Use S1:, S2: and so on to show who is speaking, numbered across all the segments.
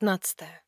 S1: 15.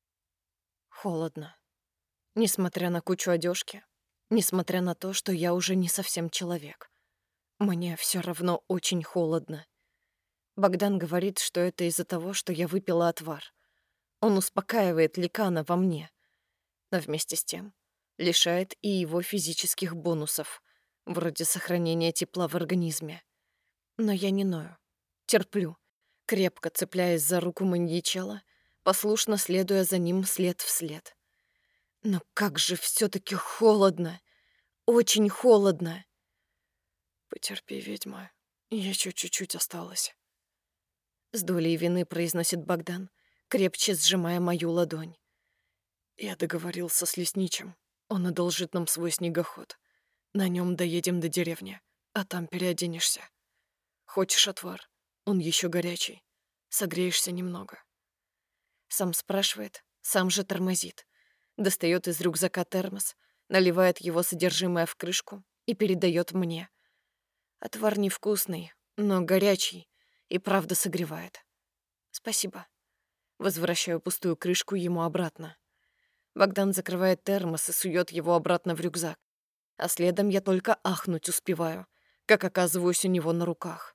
S1: Холодно. Несмотря на кучу одежки, несмотря на то, что я уже не совсем человек, мне все равно очень холодно. Богдан говорит, что это из-за того, что я выпила отвар. Он успокаивает ликана во мне, но вместе с тем лишает и его физических бонусов, вроде сохранения тепла в организме. Но я не ною, терплю, крепко цепляясь за руку маньячела, послушно следуя за ним след в след. Но как же все таки холодно! Очень холодно!
S2: «Потерпи, ведьма, еще чуть-чуть осталось».
S1: С долей вины произносит Богдан, крепче сжимая мою ладонь.
S2: Я договорился с лесничим. Он одолжит нам свой снегоход. На нем доедем до деревни, а там переоденешься. Хочешь отвар? Он еще горячий. Согреешься немного.
S1: Сам спрашивает, сам же тормозит. Достает из рюкзака термос, наливает его содержимое в крышку и передает мне. Отвар невкусный, но горячий и правда согревает. Спасибо. Возвращаю пустую крышку ему обратно. Богдан закрывает термос и сует его обратно в рюкзак. А следом я только ахнуть успеваю, как оказываюсь у него на руках.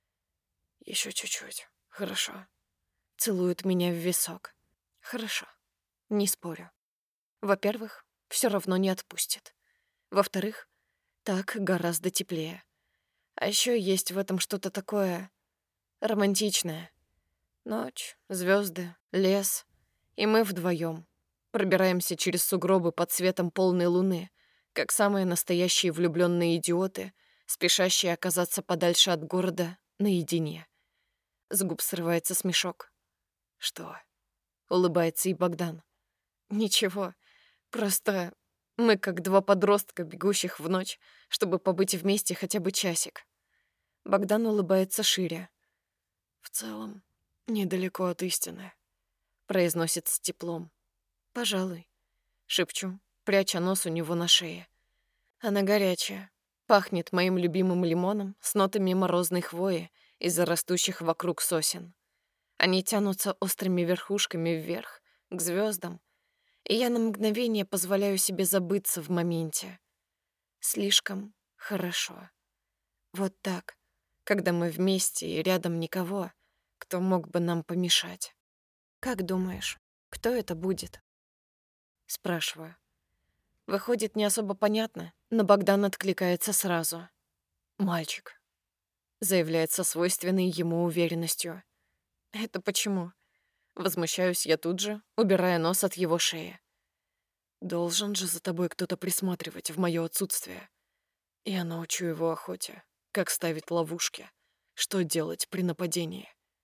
S2: Еще чуть-чуть. Хорошо.
S1: Целует меня в висок. Хорошо. Не спорю. Во-первых, все равно не отпустит. Во-вторых, так гораздо теплее. А еще есть в этом что-то такое романтичное. Ночь, звезды, лес, и мы вдвоем пробираемся через сугробы под светом полной луны, как самые настоящие влюбленные идиоты, спешащие оказаться подальше от города наедине. С губ срывается смешок.
S2: Что?
S1: Улыбается и Богдан. Ничего, просто мы как два подростка, бегущих в ночь, чтобы побыть вместе хотя бы часик. Богдан улыбается шире.
S2: В целом, недалеко от истины.
S1: Произносит с теплом. «Пожалуй», — шепчу, пряча нос у него на шее. Она горячая, пахнет моим любимым лимоном с нотами морозной хвои из-за растущих вокруг сосен. Они тянутся острыми верхушками вверх, к звездам, и я на мгновение позволяю себе забыться в моменте. Слишком хорошо. Вот так, когда мы вместе и рядом никого, кто мог бы нам помешать. «Как думаешь, кто это будет?» Спрашиваю. Выходит, не особо понятно, но Богдан откликается сразу. «Мальчик», — заявляет со свойственной ему уверенностью. «Это почему?» Возмущаюсь я тут же, убирая нос от его шеи.
S2: Должен же за тобой кто-то присматривать в моё отсутствие. Я научу его охоте, как ставить ловушки, что делать при нападении.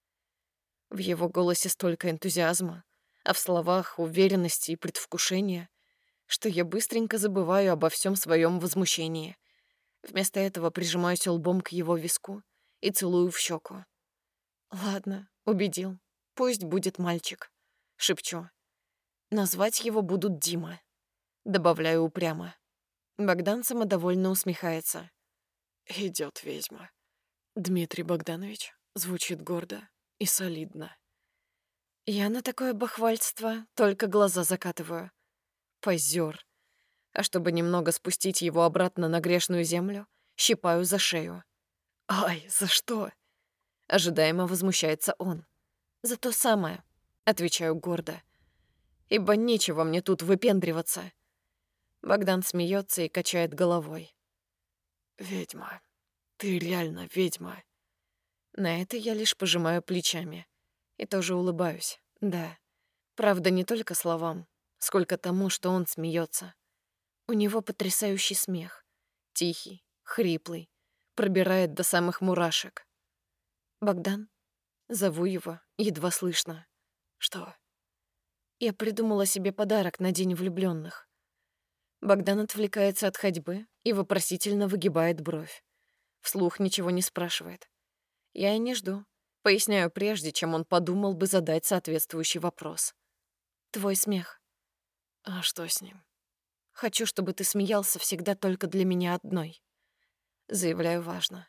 S1: В его голосе столько энтузиазма, а в словах уверенности и предвкушения, что я быстренько забываю обо всем своем возмущении. Вместо этого прижимаюсь лбом к его виску и целую в щеку. «Ладно, убедил. Пусть будет мальчик», — шепчу. «Назвать его будут Дима», — добавляю упрямо. Богдан самодовольно усмехается.
S2: Идёт ведьма. Дмитрий Богданович звучит гордо и солидно.
S1: Я на такое бахвальство только глаза закатываю. Позёр. А чтобы немного спустить его обратно на грешную землю, щипаю за шею.
S2: Ай, за что?
S1: Ожидаемо возмущается он. «За то самое», — отвечаю гордо. «Ибо нечего мне тут выпендриваться». Богдан смеется и качает головой.
S2: Ведьма. Ты реально ведьма.
S1: На это я лишь пожимаю плечами. И тоже улыбаюсь. Да. Правда, не только словам, сколько тому, что он смеется. У него потрясающий смех. Тихий, хриплый, пробирает до самых мурашек. «Богдан?» Зову его, едва слышно.
S2: Что?
S1: Я придумала себе подарок на День влюблённых. Богдан отвлекается от ходьбы и вопросительно выгибает бровь. Вслух ничего не спрашивает. Я и не жду. Поясняю прежде, чем он подумал бы задать соответствующий вопрос. «Твой смех.
S2: А что с ним?
S1: Хочу, чтобы ты смеялся всегда только для меня одной». Заявляю важно.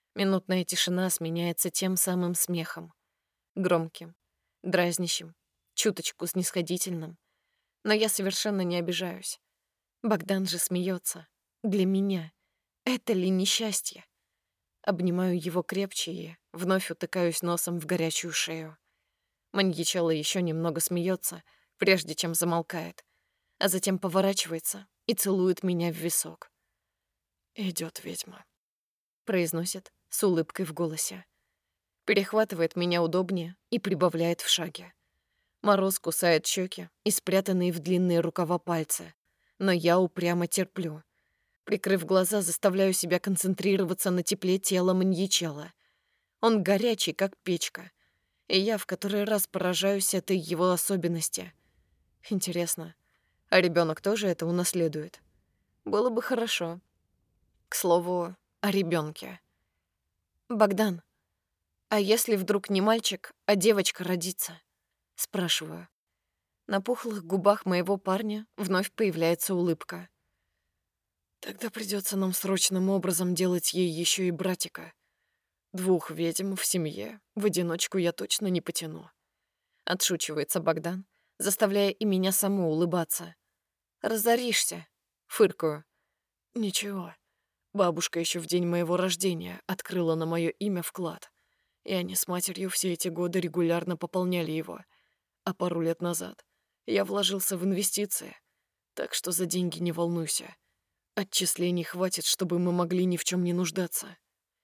S1: Минутная тишина сменяется тем самым смехом. Громким, дразнящим, чуточку снисходительным. Но я совершенно не обижаюсь. Богдан же смеется. Для меня. Это ли несчастье? Обнимаю его крепче и вновь утыкаюсь носом в горячую шею. Маньячелло еще немного смеется, прежде чем замолкает, а затем поворачивается и целует меня в висок.
S2: «Идёт ведьма»,
S1: — произносит с улыбкой в голосе. Перехватывает меня удобнее и прибавляет в шаге. Мороз кусает щеки и спрятанные в длинные рукава пальцы, но я упрямо терплю. Прикрыв глаза, заставляю себя концентрироваться на тепле тела маньячелло. Он горячий, как печка, и я в который раз поражаюсь этой его особенности. Интересно, а ребенок тоже это унаследует? Было бы хорошо. К слову, о ребенке. «Богдан, а если вдруг не мальчик, а девочка родится?» — спрашиваю. На пухлых губах моего парня вновь появляется улыбка.
S2: «Тогда придется нам срочным образом делать ей еще и братика. 2 ведьм в семье в одиночку я точно не потяну».
S1: Отшучивается Богдан, заставляя и меня саму улыбаться. «Разоришься», — фыркаю.
S2: «Ничего. Бабушка еще в день моего рождения открыла на мое имя вклад, и они с матерью все эти годы регулярно пополняли его. А пару лет назад я вложился в инвестиции, так что за деньги не волнуйся. Отчислений хватит, чтобы мы могли ни в чем не нуждаться».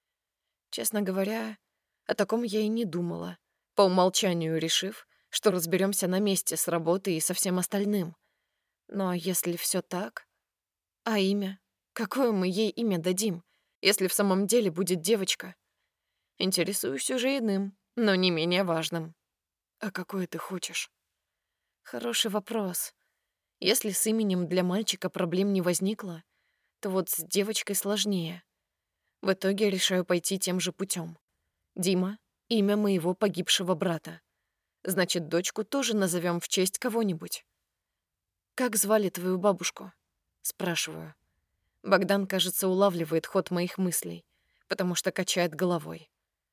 S1: Честно говоря, о таком я и не думала, по умолчанию решив, что разберемся на месте с работой и со всем остальным. Но если все так... А имя? Какое мы ей имя дадим, если в самом деле будет девочка? Интересуюсь уже иным, но не менее важным.
S2: «А какое ты хочешь?»
S1: Хороший вопрос. Если с именем для мальчика проблем не возникло, то вот с девочкой сложнее. В итоге решаю пойти тем же путем. Дима — имя моего погибшего брата. Значит, дочку тоже назовем в честь кого-нибудь. «Как звали твою бабушку?» — спрашиваю. Богдан, кажется, улавливает ход моих мыслей, потому что качает головой.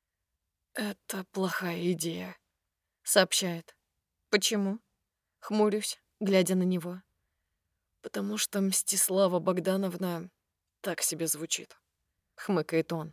S2: «Это плохая идея»,
S1: — сообщает. «Почему?» — хмурюсь, глядя на него.
S2: «Потому что Мстислава Богдановна так себе звучит»,
S1: — хмыкает он.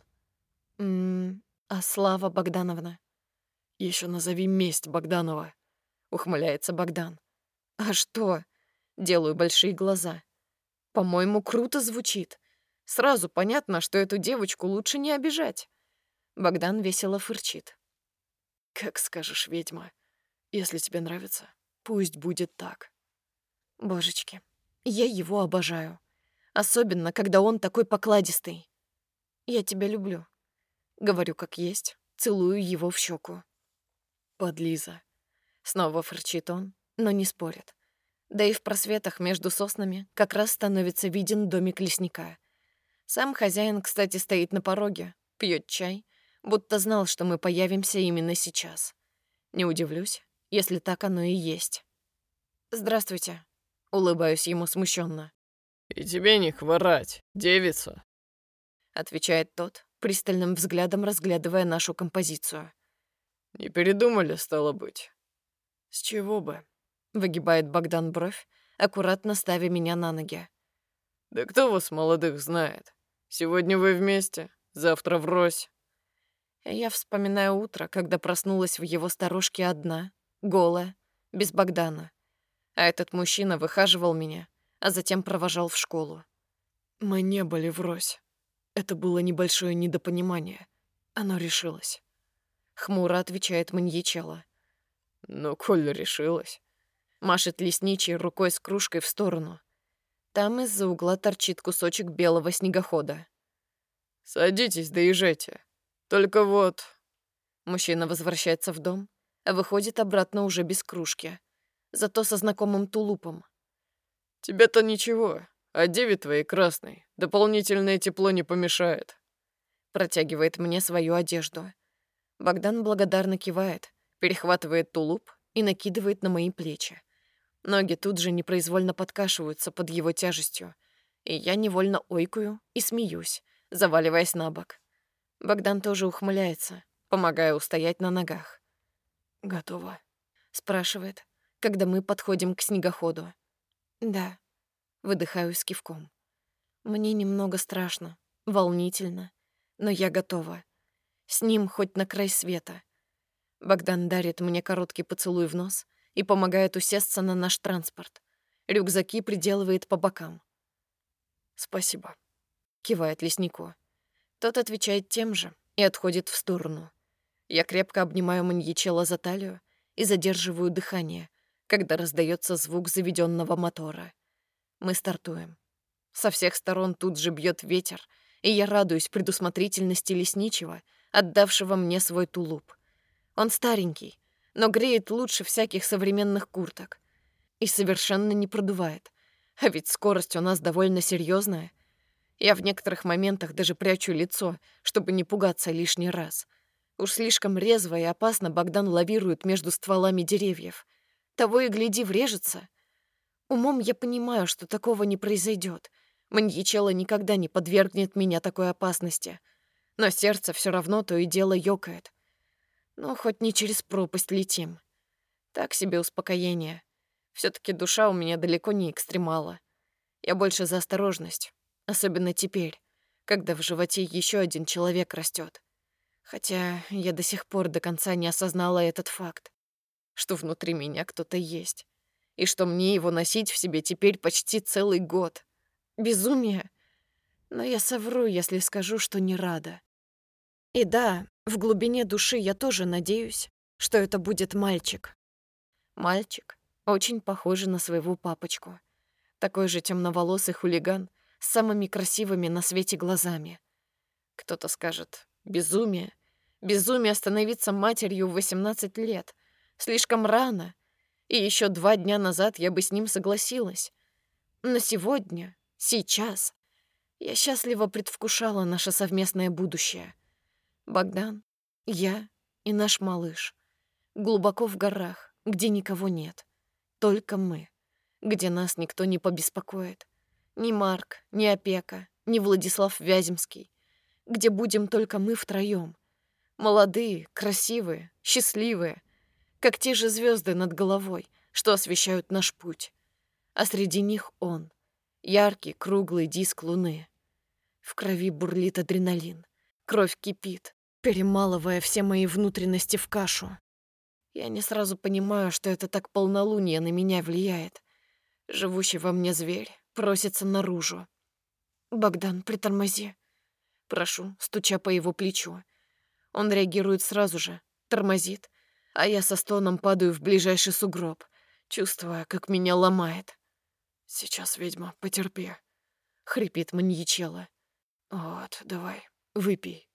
S1: А Слава Богдановна?»
S2: «Еще назови месть Богданова»,
S1: — ухмыляется Богдан. «А что?» — делаю большие глаза. «По-моему, круто звучит. Сразу понятно, что эту девочку лучше не обижать». Богдан весело фырчит.
S2: «Как скажешь, ведьма. Если тебе нравится, пусть будет так».
S1: Божечки, я его обожаю. Особенно, когда он такой покладистый. «Я тебя люблю». Говорю как есть, целую его в щеку.
S2: «Подлиза».
S1: Снова фырчит он, но не спорит. Да и в просветах между соснами как раз становится виден домик лесника. Сам хозяин, кстати, стоит на пороге, пьет чай, будто знал, что мы появимся именно сейчас. Не удивлюсь, если так оно и есть. «Здравствуйте», — улыбаюсь ему смущенно.
S3: «И тебе не хворать, девица»,
S1: — отвечает тот, пристальным взглядом разглядывая нашу композицию.
S3: «Не передумали, стало быть?»
S2: «С чего бы?»
S1: — выгибает Богдан бровь, аккуратно ставя меня на ноги.
S3: «Да кто вас, молодых, знает? Сегодня вы вместе, завтра врозь».
S1: Я вспоминаю утро, когда проснулась в его сторожке одна, голая, без Богдана. А этот мужчина выхаживал меня, а затем провожал в школу.
S2: «Мы не были врозь. Это было небольшое недопонимание. Оно решилось».
S1: Хмуро отвечает маньячелло.
S3: «Ну, коль решилась».
S1: Машет лесничий рукой с кружкой в сторону. Там из-за угла торчит кусочек белого снегохода.
S3: «Садитесь, доезжайте. Только вот...»
S1: Мужчина возвращается в дом, а выходит обратно уже без кружки, зато со знакомым тулупом.
S3: «Тебе-то ничего, а деве твоей красной дополнительное тепло не помешает».
S1: Протягивает мне свою одежду. Богдан благодарно кивает, перехватывает тулуп и накидывает на мои плечи. Ноги тут же непроизвольно подкашиваются под его тяжестью, и я невольно ойкаю и смеюсь, заваливаясь на бок. Богдан тоже ухмыляется, помогая устоять на ногах.
S2: «Готово?»
S1: — спрашивает, когда мы подходим к снегоходу. Да, выдыхаю с кивком. Мне немного страшно, волнительно, но я готова. С ним хоть на край света. Богдан дарит мне короткий поцелуй в нос и помогает усесться на наш транспорт. Рюкзаки приделывает по бокам.
S2: «Спасибо»,
S1: — кивает леснику. Тот отвечает тем же и отходит в сторону. Я крепко обнимаю Маньячелло за талию и задерживаю дыхание, когда раздается звук заведенного мотора. Мы стартуем. Со всех сторон тут же бьет ветер, и я радуюсь предусмотрительности лесничего, отдавшего мне свой тулуп. Он старенький, но греет лучше всяких современных курток. И совершенно не продувает. А ведь скорость у нас довольно серьезная. Я в некоторых моментах даже прячу лицо, чтобы не пугаться лишний раз. Уж слишком резво и опасно Богдан лавирует между стволами деревьев. Того и гляди, врежется. Умом я понимаю, что такого не произойдет. Маньячелло никогда не подвергнет меня такой опасности. Но сердце все равно то и дело ёкает. Ну, хоть не через пропасть летим. Так себе успокоение. все таки душа у меня далеко не экстремала. Я больше за осторожность. Особенно теперь, когда в животе еще один человек растет. Хотя я до сих пор до конца не осознала этот факт, что внутри меня кто-то есть, и что мне его носить в себе теперь почти целый год. Безумие. Но я совру, если скажу, что не рада. И да, в глубине души я тоже надеюсь, что это будет мальчик. Мальчик, очень похожий на своего папочку. Такой же темноволосый хулиган с самыми красивыми на свете глазами. Кто-то скажет: безумие. Безумие становиться матерью в 18 лет. Слишком рано. И еще 2 дня назад я бы с ним согласилась. Но сегодня, сейчас, я счастливо предвкушала наше совместное будущее. Богдан, я и наш малыш. Глубоко в горах, где никого нет. Только мы. Где нас никто не побеспокоит. Ни Марк, ни Опека, ни Владислав Вяземский. Где будем только мы втроём. Молодые, красивые, счастливые. Как те же звезды над головой, что освещают наш путь. А среди них он. Яркий, круглый диск луны. В крови бурлит адреналин. Кровь кипит, перемалывая все мои внутренности в кашу. Я не сразу понимаю, что это так полнолуние на меня влияет. Живущий во мне зверь просится наружу. «Богдан, притормози». Прошу, стуча по его плечу. Он реагирует сразу же, тормозит, а я со стоном падаю в ближайший сугроб, чувствуя, как меня ломает.
S2: «Сейчас, ведьма, потерпи»,
S1: — хрипит Маньячелло.
S2: «Вот, давай, выпей».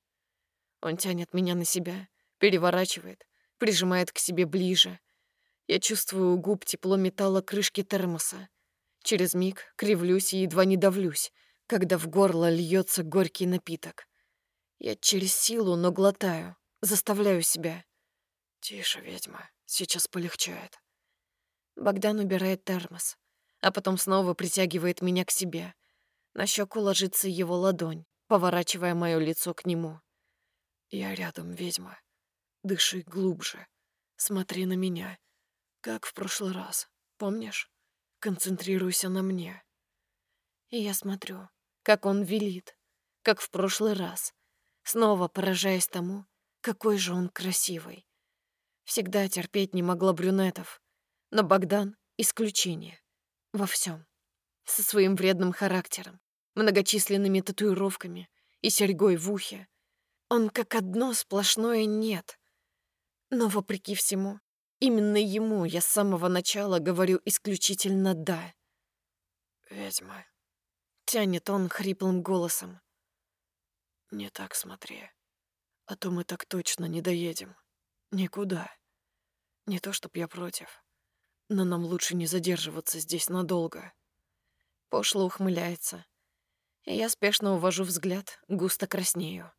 S1: Он тянет меня на себя, переворачивает, прижимает к себе ближе. Я чувствую у губ тепло металла крышки термоса. Через миг кривлюсь и едва не давлюсь, когда в горло льется горький напиток. Я через силу, но глотаю, заставляю себя.
S2: «Тише, ведьма, сейчас полегчает».
S1: Богдан убирает термос, а потом снова притягивает меня к себе. На щеку ложится его ладонь, поворачивая мое лицо к нему.
S2: «Я рядом, ведьма. Дыши глубже. Смотри на меня, как в прошлый раз. Помнишь? Концентрируйся на мне».
S1: И я смотрю, как он велит, как в прошлый раз, снова поражаясь тому, какой же он красивый. Всегда терпеть не могла брюнетов, но Богдан — исключение. Во всем. Со своим вредным характером, многочисленными татуировками и серьгой в ухе. Он как одно сплошное «нет». Но, вопреки всему, именно ему я с самого начала говорю исключительно «да».
S2: «Ведьма»,
S1: — тянет он хриплым голосом.
S2: «не так смотри, а то мы так точно не доедем. Никуда. Не то чтоб я против, но нам лучше не задерживаться здесь надолго».
S1: Пошло ухмыляется. И я спешно увожу взгляд, густо краснею.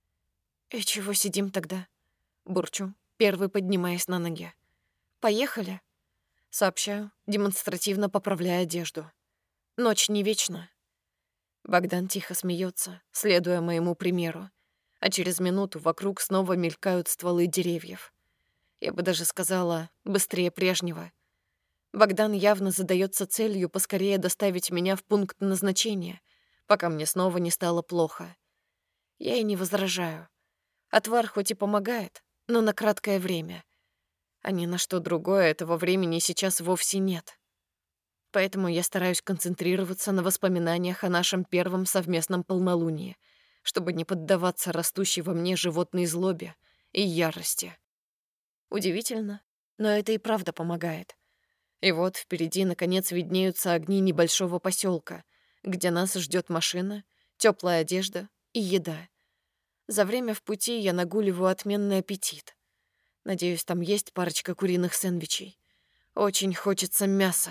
S1: «И чего сидим тогда?» Бурчу, первый поднимаясь на ноги. «Поехали?» Сообщаю, демонстративно поправляя одежду. «Ночь не вечна». Богдан тихо смеется, следуя моему примеру, а через минуту вокруг снова мелькают стволы деревьев. Я бы даже сказала, быстрее прежнего. Богдан явно задается целью поскорее доставить меня в пункт назначения, пока мне снова не стало плохо. Я и не возражаю. Отвар хоть и помогает, но на краткое время. А ни на что другое этого времени сейчас вовсе нет. Поэтому я стараюсь концентрироваться на воспоминаниях о нашем первом совместном полнолунии, чтобы не поддаваться растущей во мне животной злобе и ярости. Удивительно, но это и правда помогает. И вот впереди, наконец, виднеются огни небольшого поселка, где нас ждет машина, теплая одежда и еда. За время в пути я нагуливаю отменный аппетит. Надеюсь, там есть парочка куриных сэндвичей. Очень хочется мяса.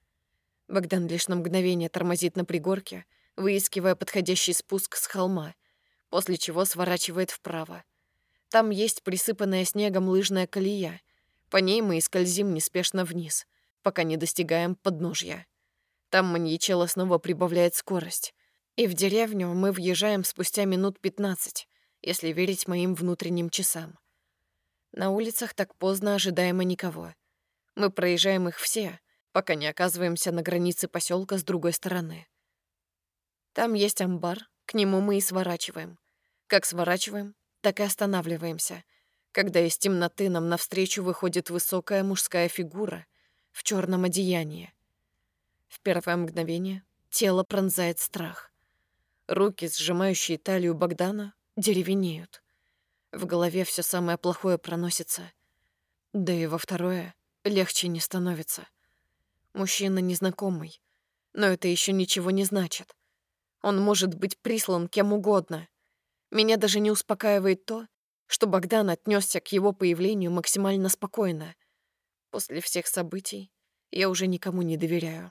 S1: Богдан лишь на мгновение тормозит на пригорке, выискивая подходящий спуск с холма, после чего сворачивает вправо. Там есть присыпанная снегом лыжная колея. По ней мы и скользим неспешно вниз, пока не достигаем подножья. Там маньячелло снова прибавляет скорость. И в деревню мы въезжаем спустя минут 15, если верить моим внутренним часам. На улицах так поздно ожидаемо никого. Мы проезжаем их все, пока не оказываемся на границе поселка с другой стороны. Там есть амбар, к нему мы и сворачиваем. Как сворачиваем, так и останавливаемся, когда из темноты нам навстречу выходит высокая мужская фигура в черном одеянии. В первое мгновение тело пронзает страх. Руки, сжимающие талию Богдана, деревенеют. В голове все самое плохое проносится. Да и во второе легче не становится. Мужчина незнакомый, но это еще ничего не значит. Он может быть прислан кем угодно. Меня даже не успокаивает то, что Богдан отнесся к его появлению максимально спокойно. После всех событий я уже никому не доверяю.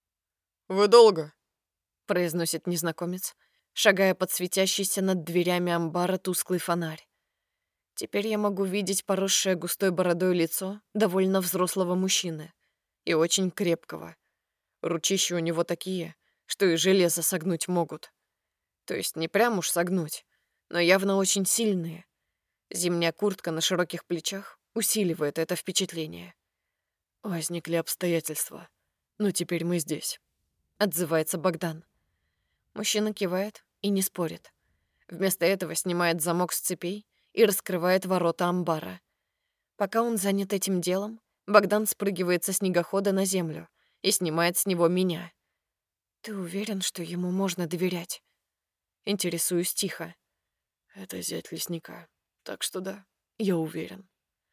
S3: «Вы долго?»
S1: — произносит незнакомец, шагая под светящийся над дверями амбара тусклый фонарь. Теперь я могу видеть поросшее густой бородой лицо довольно взрослого мужчины и очень крепкого. Ручища у него такие, что и железо согнуть могут. То есть не прям уж согнуть, но явно очень сильные. Зимняя куртка на широких плечах усиливает это впечатление.
S2: «Возникли обстоятельства, но теперь мы здесь», — отзывается Богдан.
S1: Мужчина кивает и не спорит. Вместо этого снимает замок с цепей и раскрывает ворота амбара. Пока он занят этим делом, Богдан спрыгивает со снегохода на землю и снимает с него меня. «Ты уверен, что ему можно доверять?» Интересуюсь тихо.
S2: «Это зять лесника, так что да, я уверен».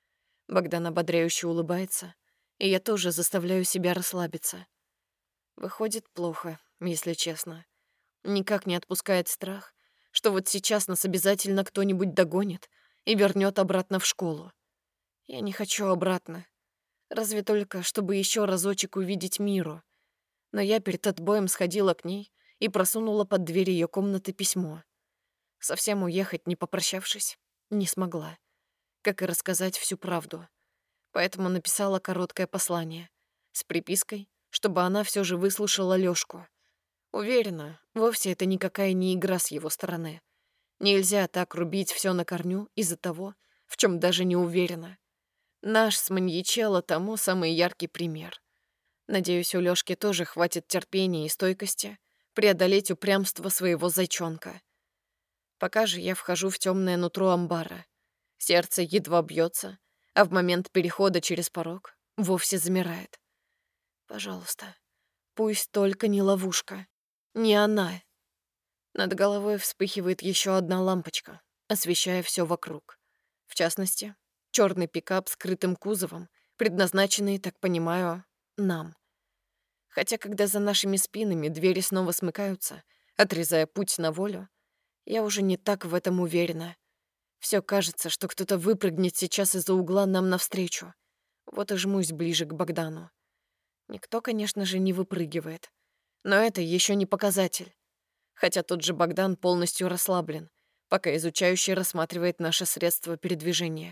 S1: Богдан ободряюще улыбается, и я тоже заставляю себя расслабиться. Выходит плохо, если честно. Никак не отпускает страх, что вот сейчас нас обязательно кто-нибудь догонит и вернет обратно в школу. Я не хочу обратно. Разве только, чтобы еще разочек увидеть Миру. Но я перед отбоем сходила к ней и просунула под дверь ее комнаты письмо. Совсем уехать, не попрощавшись, не смогла. Как и рассказать всю правду. Поэтому написала короткое послание с припиской, чтобы она все же выслушала Лёшку. Уверена, вовсе это никакая не игра с его стороны. Нельзя так рубить все на корню из-за того, в чем даже не уверена. Наш с маньячелло тому самый яркий пример. Надеюсь, у Лёшки тоже хватит терпения и стойкости преодолеть упрямство своего зайчонка. Пока же я вхожу в темное нутро амбара. Сердце едва бьется, а в момент перехода через порог вовсе замирает. Пожалуйста, пусть только не ловушка. Не она. Над головой вспыхивает еще одна лампочка, освещая все вокруг. В частности, черный пикап с крытым кузовом, предназначенный, так понимаю, нам. Хотя, когда за нашими спинами двери снова смыкаются, отрезая путь на волю, я уже не так в этом уверена. Все кажется, что кто-то выпрыгнет сейчас из-за угла нам навстречу. Вот и жмусь ближе к Богдану. Никто, конечно же, не выпрыгивает. Но это еще не показатель. Хотя тот же Богдан полностью расслаблен, пока изучающий рассматривает наше средство передвижения.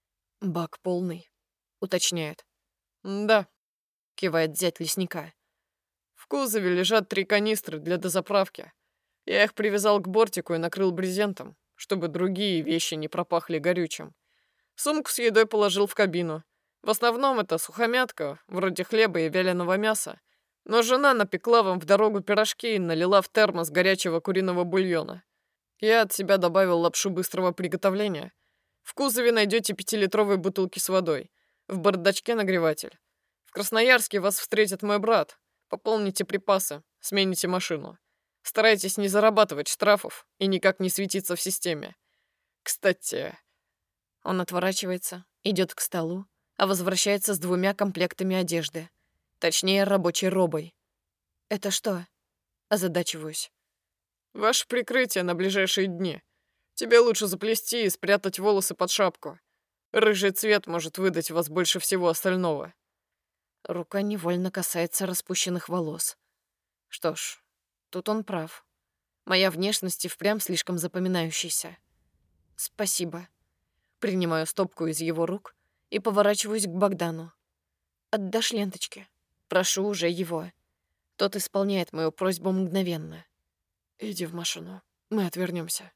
S2: «Бак полный», — уточняет.
S3: «Да»,
S1: — кивает зять лесника.
S3: «В кузове лежат 3 канистры для дозаправки. Я их привязал к бортику и накрыл брезентом, чтобы другие вещи не пропахли горючим. Сумку с едой положил в кабину. В основном это сухомятка, вроде хлеба и вяленого мяса. Но жена напекла вам в дорогу пирожки и налила в термос горячего куриного бульона. Я от себя добавил лапшу быстрого приготовления. В кузове найдете 5-литровые бутылки с водой. В бардачке нагреватель. В Красноярске вас встретит мой брат. Пополните припасы, смените машину. Старайтесь не зарабатывать штрафов и никак не светиться в системе. Кстати,
S1: Он отворачивается, идет к столу, а возвращается с 2 комплектами одежды. Точнее, рабочей робой. «Это что?» Озадачиваюсь.
S3: ваше прикрытие на ближайшие дни. Тебе лучше заплести и спрятать волосы под шапку. Рыжий цвет может выдать вас больше всего остального.
S1: Рука невольно касается распущенных волос. Что ж, тут он прав. Моя внешность и впрямь слишком запоминающаяся. Спасибо. Принимаю стопку из его рук и поворачиваюсь к Богдану. Отдашь ленточки? Прошу уже его. Тот исполняет мою просьбу мгновенно.
S2: Иди в машину, мы отвернемся.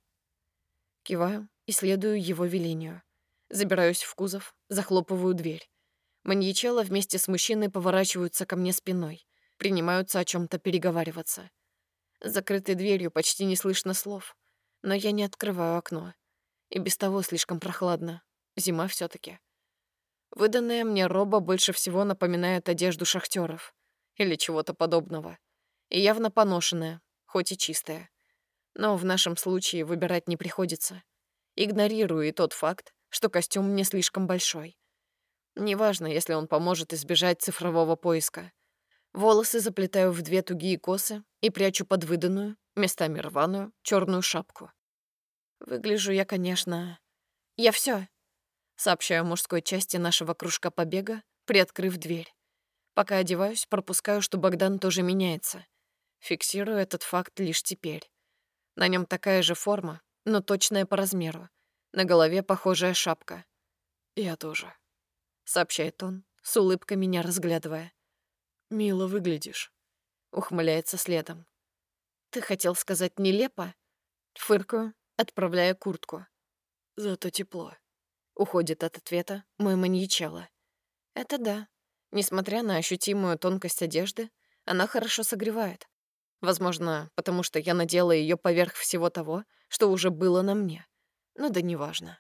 S1: Киваю и следую его велению. Забираюсь в кузов, захлопываю дверь. Маньячелло вместе с мужчиной поворачиваются ко мне спиной, принимаются о чем то переговариваться. С закрытой дверью почти не слышно слов, но я не открываю окно. И без того слишком прохладно. Зима все таки. Выданная мне роба больше всего напоминает одежду шахтеров или чего-то подобного. И явно поношенная, хоть и чистая. Но в нашем случае выбирать не приходится. Игнорирую и тот факт, что костюм не слишком большой. Неважно, если он поможет избежать цифрового поиска. Волосы заплетаю в 2 тугие косы и прячу под выданную, местами рваную, черную шапку. Выгляжу я, конечно... Я все, сообщаю мужской части нашего кружка побега, приоткрыв дверь. Пока одеваюсь, пропускаю, что Богдан тоже меняется. Фиксирую этот факт лишь теперь. На нем такая же форма, но точная по размеру. На голове похожая шапка.
S2: Я тоже.
S1: Сообщает он, с улыбкой меня разглядывая.
S2: Мило выглядишь.
S1: Ухмыляется следом. Ты хотел сказать нелепо? Фыркаю, отправляя куртку.
S2: Зато тепло.
S1: Уходит от ответа мой маньячелло. Это да. Несмотря на ощутимую тонкость одежды, она хорошо согревает. Возможно, потому что я надела ее поверх всего того, что уже было на мне. Ну да неважно.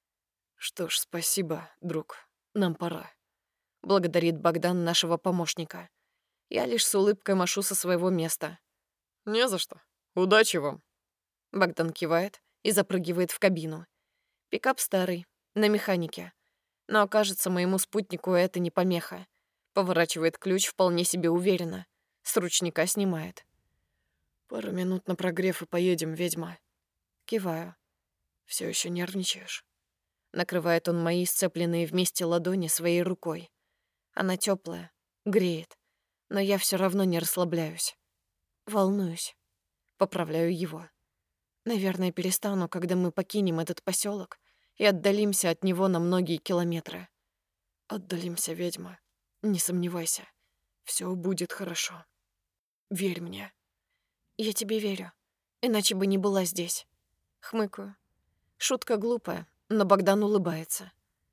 S2: Что ж, спасибо, друг. Нам пора.
S1: Благодарит Богдан нашего помощника. Я лишь с улыбкой машу со своего места.
S3: Не за что. Удачи вам.
S1: Богдан кивает и запрыгивает в кабину. Пикап старый, на механике. Но, кажется, моему спутнику это не помеха. Поворачивает ключ вполне себе уверенно. С ручника снимает.
S2: Пару минут на прогрев и поедем, ведьма.
S1: Киваю.
S2: Все еще нервничаешь?
S1: Накрывает он мои сцепленные вместе ладони своей рукой. Она теплая, греет, но я все равно не расслабляюсь. Волнуюсь. Поправляю его. Наверное, перестану, когда мы покинем этот поселок и отдалимся от него на многие километры.
S2: Отдалимся, ведьма. Не сомневайся. Все будет хорошо. Верь мне.
S1: Я тебе верю, иначе бы не была здесь. Хмыкаю. Шутка глупая, но Богдан улыбается.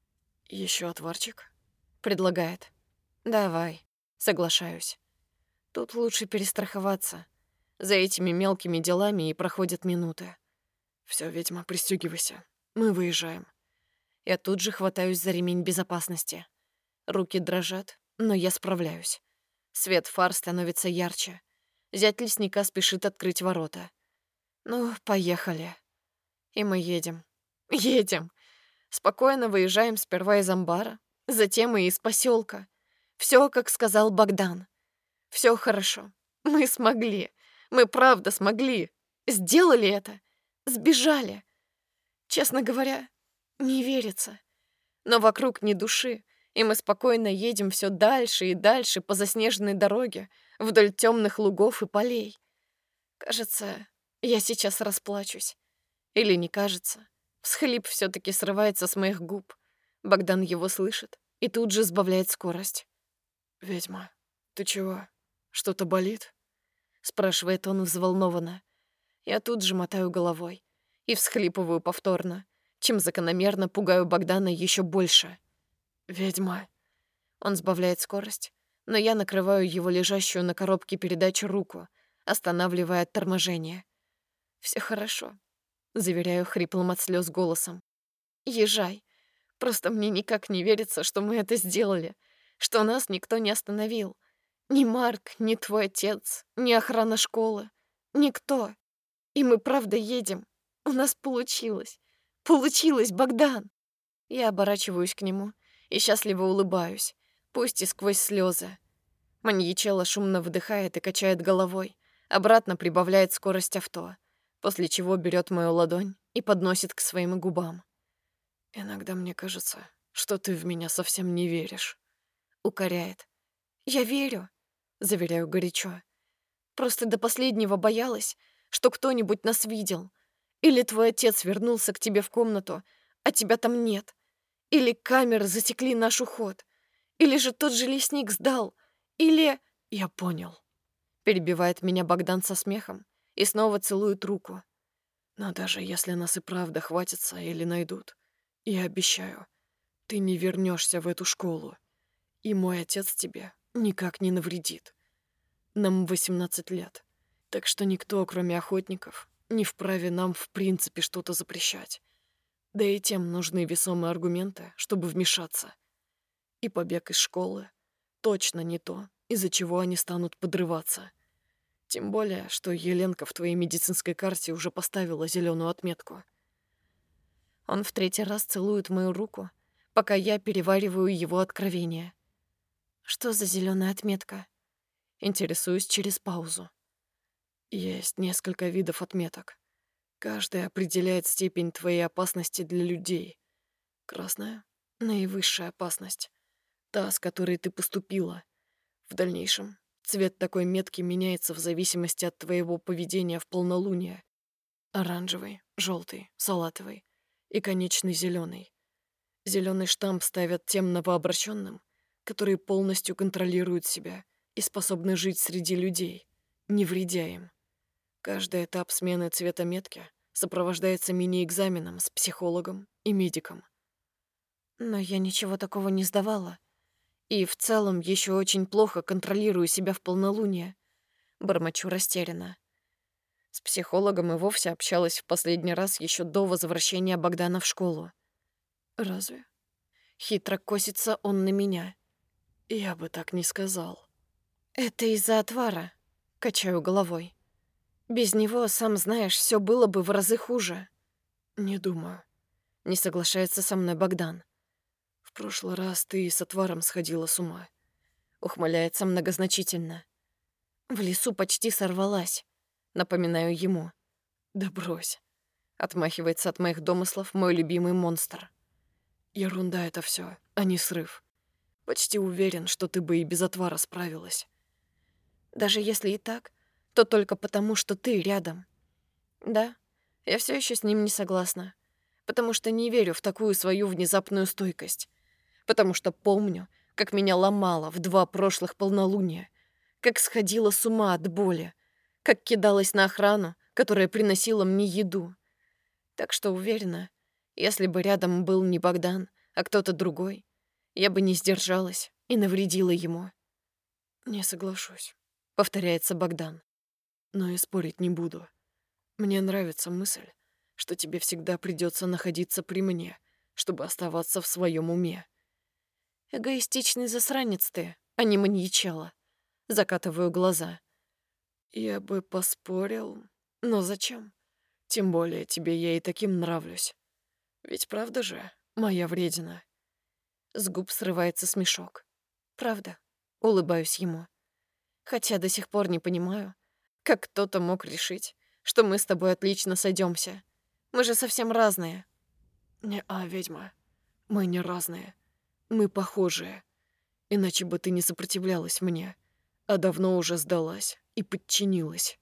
S2: Еще отварчик?
S1: Предлагает. Давай, соглашаюсь. Тут лучше перестраховаться. За этими мелкими делами и проходят минуты.
S2: Все, ведьма, пристегивайся. Мы выезжаем.
S1: Я тут же хватаюсь за ремень безопасности. Руки дрожат, но я справляюсь. Свет фар становится ярче. Зять лесника спешит открыть ворота. Ну, поехали. И мы едем. Едем. Спокойно выезжаем сперва из амбара, затем и из поселка. Все, как сказал Богдан. Все хорошо. Мы смогли. Мы правда смогли. Сделали это. Сбежали. Честно говоря, не верится. Но вокруг ни души, и мы спокойно едем все дальше и дальше по заснеженной дороге, вдоль темных лугов и полей. Кажется, я сейчас расплачусь. Или не кажется. Всхлип все таки срывается с моих губ. Богдан его слышит и тут же сбавляет скорость.
S2: «Ведьма, ты чего? Что-то болит?»
S1: Спрашивает он взволнованно. Я тут же мотаю головой и всхлипываю повторно, чем закономерно пугаю Богдана еще больше.
S2: «Ведьма,
S1: Он сбавляет скорость, но я накрываю его лежащую на коробке передач руку, останавливая торможение. «Всё хорошо», — заверяю хриплым от слёз голосом. «Езжай. Просто мне никак не верится, что мы это сделали, что нас никто не остановил. Ни Марк, ни твой отец, ни охрана школы. Никто. И мы правда едем. У нас получилось. Получилось, Богдан!» Я оборачиваюсь к нему и счастливо улыбаюсь, пусть и сквозь слезы. Маньячелло шумно вдыхает и качает головой, обратно прибавляет скорость авто, после чего берет мою ладонь и подносит к своим губам.
S2: «Иногда мне кажется, что ты в меня совсем не веришь»,
S1: — укоряет. «Я верю», — заверяю горячо. «Просто до последнего боялась, что кто-нибудь нас видел. Или твой отец вернулся к тебе в комнату, а тебя там нет. Или камеры засекли наш уход. Или же тот же лесник сдал. Или...»
S2: «Я понял»,
S1: — перебивает меня Богдан со смехом и снова целует руку.
S2: «Но даже если нас и правда хватится или найдут, я обещаю, ты не вернешься в эту школу, и мой отец тебе никак не навредит. Нам 18 лет, так что никто, кроме охотников, не вправе нам в принципе что-то запрещать. Да и тем нужны весомые аргументы, чтобы вмешаться. И побег из школы точно не то, из-за чего они станут подрываться. Тем более, что Еленка в твоей медицинской карте уже поставила зеленую отметку».
S1: Он в 3-й раз целует мою руку, пока я перевариваю его откровение. «Что за зеленая отметка?» Интересуюсь через паузу.
S2: «Есть несколько видов отметок. Каждая определяет степень твоей опасности для людей. Красная — наивысшая опасность. Та, с которой ты поступила. В дальнейшем цвет такой метки меняется в зависимости от твоего поведения в полнолуние. Оранжевый, желтый, салатовый и конечный зеленый. Зеленый штамп ставят тем новообращенным, которые полностью контролируют себя и способны жить среди людей, не вредя им. Каждый этап смены цвета метки сопровождается мини-экзаменом с психологом и медиком».
S1: «Но я ничего такого не сдавала. И в целом еще очень плохо контролирую себя в полнолуние». Бормочу растерянно. С психологом и вовсе общалась в последний раз еще до возвращения Богдана в школу.
S2: «Разве?»
S1: Хитро косится он на меня.
S2: «Я бы так не сказал».
S1: «Это из-за отвара», — качаю головой. «Без него, сам знаешь, все было бы в разы хуже».
S2: «Не думаю»,
S1: — не соглашается со мной Богдан.
S2: «В прошлый раз ты с отваром сходила с ума»,
S1: — ухмыляется многозначительно. «В лесу почти сорвалась», — напоминаю ему.
S2: «Да брось»,
S1: — отмахивается от моих домыслов мой любимый монстр.
S2: «Ерунда это все, а не срыв. Почти уверен, что ты бы и без отвара справилась».
S1: «Даже если и так, то только потому, что ты рядом». Да, я все еще с ним не согласна, потому что не верю в такую свою внезапную стойкость, потому что помню, как меня ломало в 2 прошлых полнолуния, как сходила с ума от боли, как кидалась на охрану, которая приносила мне еду. Так что уверена, если бы рядом был не Богдан, а кто-то другой, я бы не сдержалась и навредила ему.
S2: «Не соглашусь»,
S1: — повторяется Богдан.
S2: «Но и спорить не буду. Мне нравится мысль, что тебе всегда придется находиться при мне, чтобы оставаться в своем уме».
S1: «Эгоистичный засранец ты, а не маньячелло». Закатываю глаза.
S2: «Я бы поспорил, но зачем? Тем более тебе я и таким нравлюсь. Ведь правда же, моя вредина?»
S1: С губ срывается смешок. «Правда?» — улыбаюсь ему. Хотя до сих пор не понимаю, как кто-то мог решить, что мы с тобой отлично сойдемся. Мы же совсем разные.
S2: «Не-а, ведьма, мы не разные. Мы похожие. Иначе бы ты не сопротивлялась мне, а давно уже сдалась и подчинилась».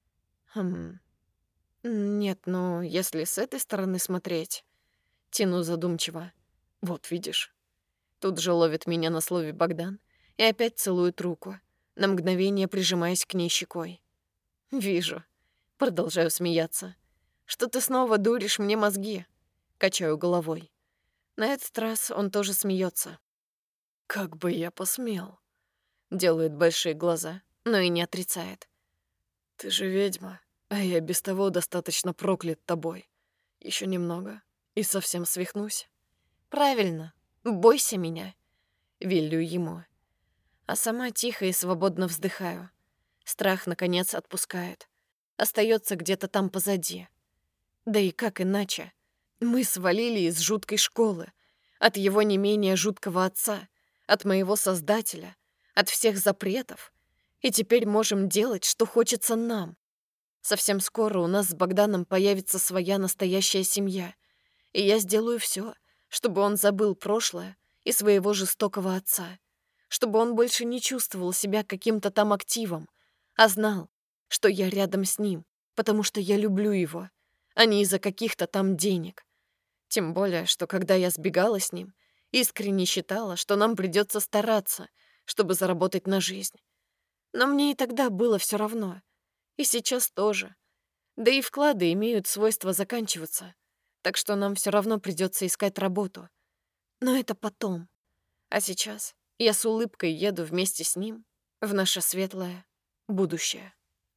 S1: Нет, ну, если с этой стороны смотреть, тяну задумчиво.
S2: «Вот видишь».
S1: Тут же ловит меня на слове Богдан и опять целует руку, на мгновение прижимаясь к ней щекой. «Вижу». Продолжаю смеяться. «Что ты снова дуришь мне мозги?» Качаю головой. На этот раз он тоже смеется.
S2: Как бы я посмел?
S1: Делает большие глаза, но и не отрицает.
S2: Ты же ведьма, а я без того достаточно проклят тобой. Еще немного, и совсем свихнусь.
S1: Правильно, бойся меня, велю ему. А сама тихо и свободно вздыхаю. Страх, наконец, отпускает. Остается где-то там позади. Да и как иначе? Мы свалили из жуткой школы, от его не менее жуткого отца, от моего создателя, от всех запретов, и теперь можем делать, что хочется нам. Совсем скоро у нас с Богданом появится своя настоящая семья, и я сделаю все, чтобы он забыл прошлое и своего жестокого отца, чтобы он больше не чувствовал себя каким-то там активом, а знал, что я рядом с ним, потому что я люблю его, а не из-за каких-то там денег. Тем более, что когда я сбегала с ним, искренне считала, что нам придется стараться, чтобы заработать на жизнь. Но мне и тогда было все равно. И сейчас тоже. Да и вклады имеют свойство заканчиваться, так что нам все равно придется искать работу. Но это потом. А сейчас я с улыбкой еду вместе с ним в наше светлое будущее.